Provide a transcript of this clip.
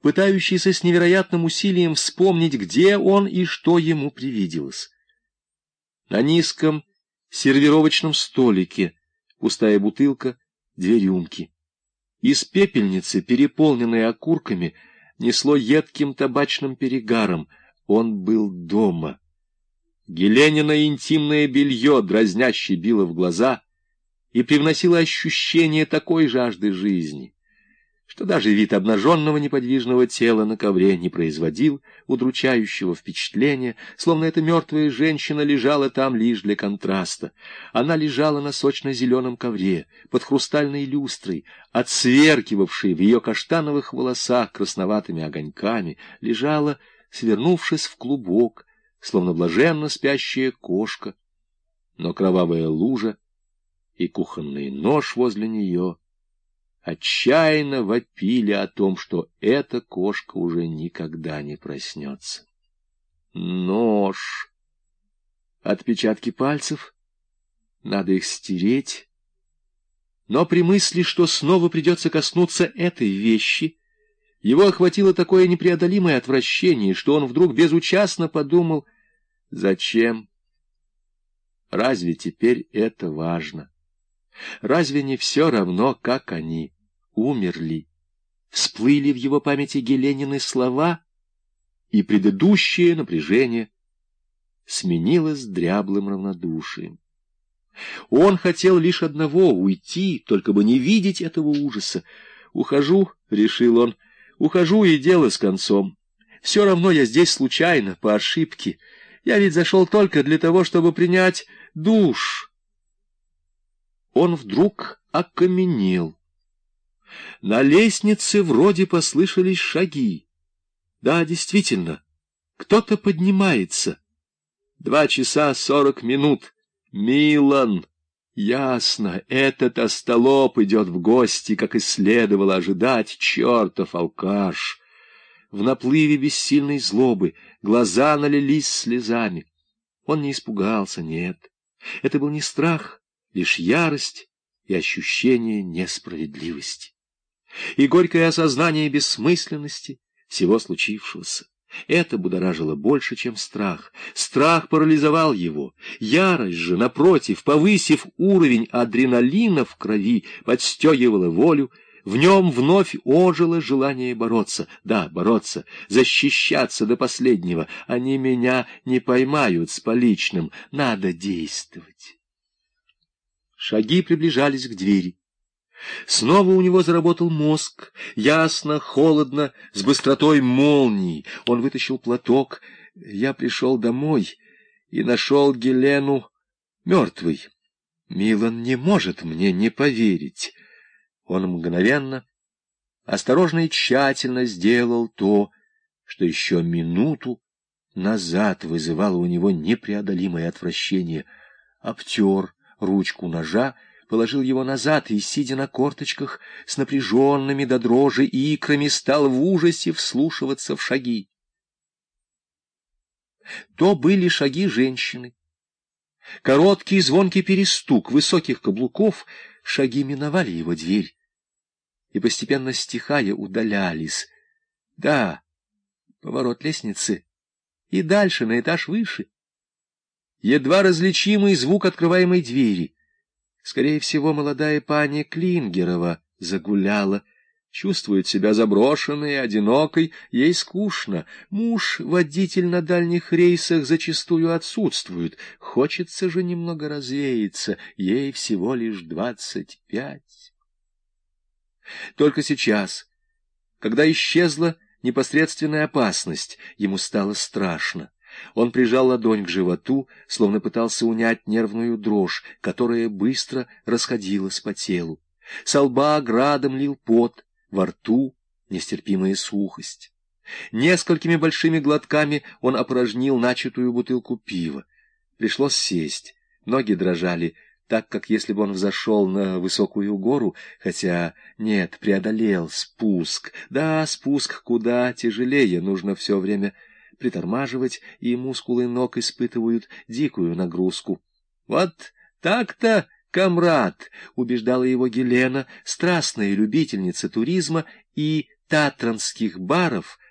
пытающийся с невероятным усилием вспомнить, где он и что ему привиделось. На низком сервировочном столике пустая бутылка, 2 рюмки. Из пепельницы, переполненной окурками, несло едким табачным перегаром. Он был дома. Геленина интимное белье дразняще било в глаза и привносило ощущение такой жажды жизни, что даже вид обнаженного неподвижного тела на ковре не производил удручающего впечатления, словно эта мертвая женщина лежала там лишь для контраста. Она лежала на сочно-зеленом ковре, под хрустальной люстрой, отсверкивавшей в ее каштановых волосах красноватыми огоньками, лежала, свернувшись в клубок, словно блаженно спящая кошка, но кровавая лужа и кухонный нож возле нее отчаянно вопили о том, что эта кошка уже никогда не проснется. Нож. Отпечатки пальцев. Надо их стереть. Но при мысли, что снова придется коснуться этой вещи, его охватило такое непреодолимое отвращение, что он вдруг безучастно подумал: зачем? Разве теперь это важно? Разве не все равно, как они умерли? Всплыли в его памяти Геленины слова, и предыдущее напряжение сменилось дряблым равнодушием. Он хотел лишь одного — уйти, только бы не видеть этого ужаса. «Ухожу», — решил он, — «ухожу, и дело с концом. Все равно я здесь случайно, по ошибке. Я ведь зашел только для того, чтобы принять душ». Он вдруг окаменел. На лестнице вроде послышались шаги. Да, действительно, кто-то поднимается. 2 часа 40 минут. Милан. Ясно, этот остолоп идет в гости, как и следовало ожидать, чертов алкаш. В наплыве бессильной злобы глаза налились слезами. Он не испугался, нет. Это был не страх, лишь ярость и ощущение несправедливости. И горькое осознание бессмысленности всего случившегося. Это будоражило больше, чем страх. Страх парализовал его. Ярость же, напротив, повысив уровень адреналина в крови, подстегивала волю. В нем вновь ожило желание бороться. Да, бороться, защищаться до последнего. Они меня не поймают с поличным. Надо действовать. Шаги приближались к двери. Снова у него заработал мозг, ясно, холодно, с быстротой молнии. Он вытащил платок. Я пришел домой и нашел Гелену мертвой. Милан не может мне не поверить. Он мгновенно, осторожно и тщательно сделал то, что еще минуту назад вызывало у него непреодолимое отвращение. Обтер ручку ножа, положил его назад и, сидя на корточках, с напряженными до дрожи икрами, стал в ужасе вслушиваться в шаги. То были шаги женщины. Короткий звонкий перестук высоких каблуков, шаги миновали его дверь и, постепенно стихая, удалялись. Да, поворот лестницы и дальше, на этаж выше. Едва различимый звук открываемой двери. Скорее всего, молодая пани Клингерова загуляла. Чувствует себя заброшенной и одинокой, ей скучно. Муж, водитель на дальних рейсах, зачастую отсутствует. Хочется же немного развеяться, ей всего лишь 25. Только сейчас, когда исчезла непосредственная опасность, ему стало страшно. Он прижал ладонь к животу, словно пытался унять нервную дрожь, которая быстро расходилась по телу. Со лба градом лил пот, во рту нестерпимая сухость. Несколькими большими глотками он опорожнил начатую бутылку пива. Пришлось сесть, ноги дрожали, так, как если бы он взошел на высокую гору, хотя, нет, преодолел спуск. Да, спуск куда тяжелее, нужно все время притормаживать, и мускулы ног испытывают дикую нагрузку. «Вот так-то, комрад!» — убеждала его Гелена, страстная любительница туризма и татранских баров